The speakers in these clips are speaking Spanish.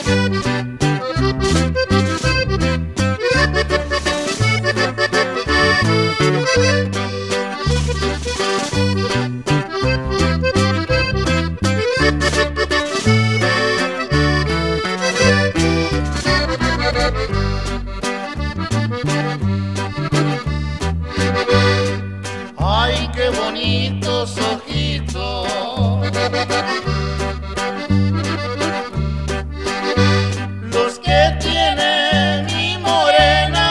Ay, qué bonitos ojitos, los que tiene mi morena,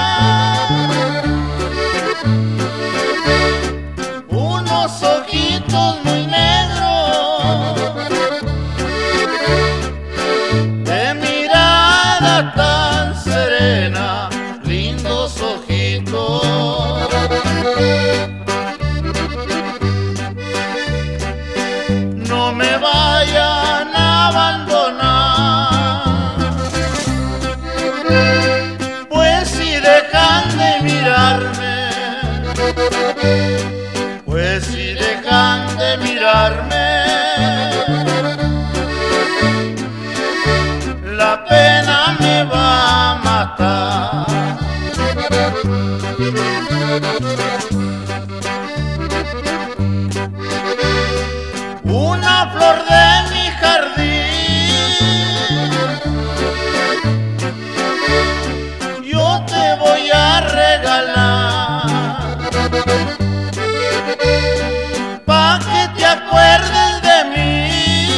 unos ojitos muy negros, de mirada tan serena, lindos ojitos. No me vayan a abandonar, pues si dejan de mirarme, pues si dejan de mirarme, la pena me va a matar. Una flor de mi jardín yo te voy a regalar, pa' que te acuerdes de mí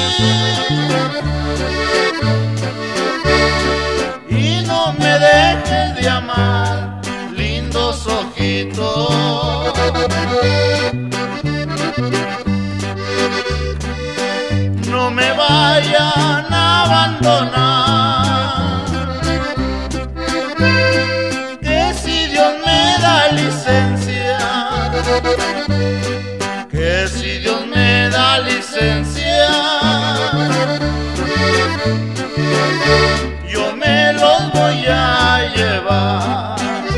y no me dejes de amar, lindos ojitos. No me vayan a abandonar, que si Dios me da licencia, que si Dios me da licencia, yo me los voy a llevar.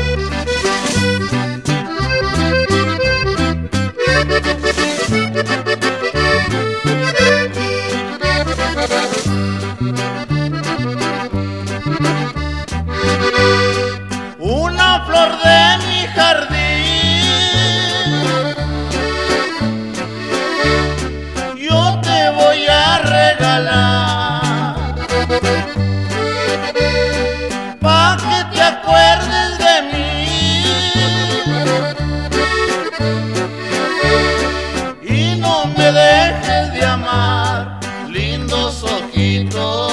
Una flor de mi jardín yo te voy a regalar, pa' que te acuerdes de mí y no me dejes de amar, lindos ojitos.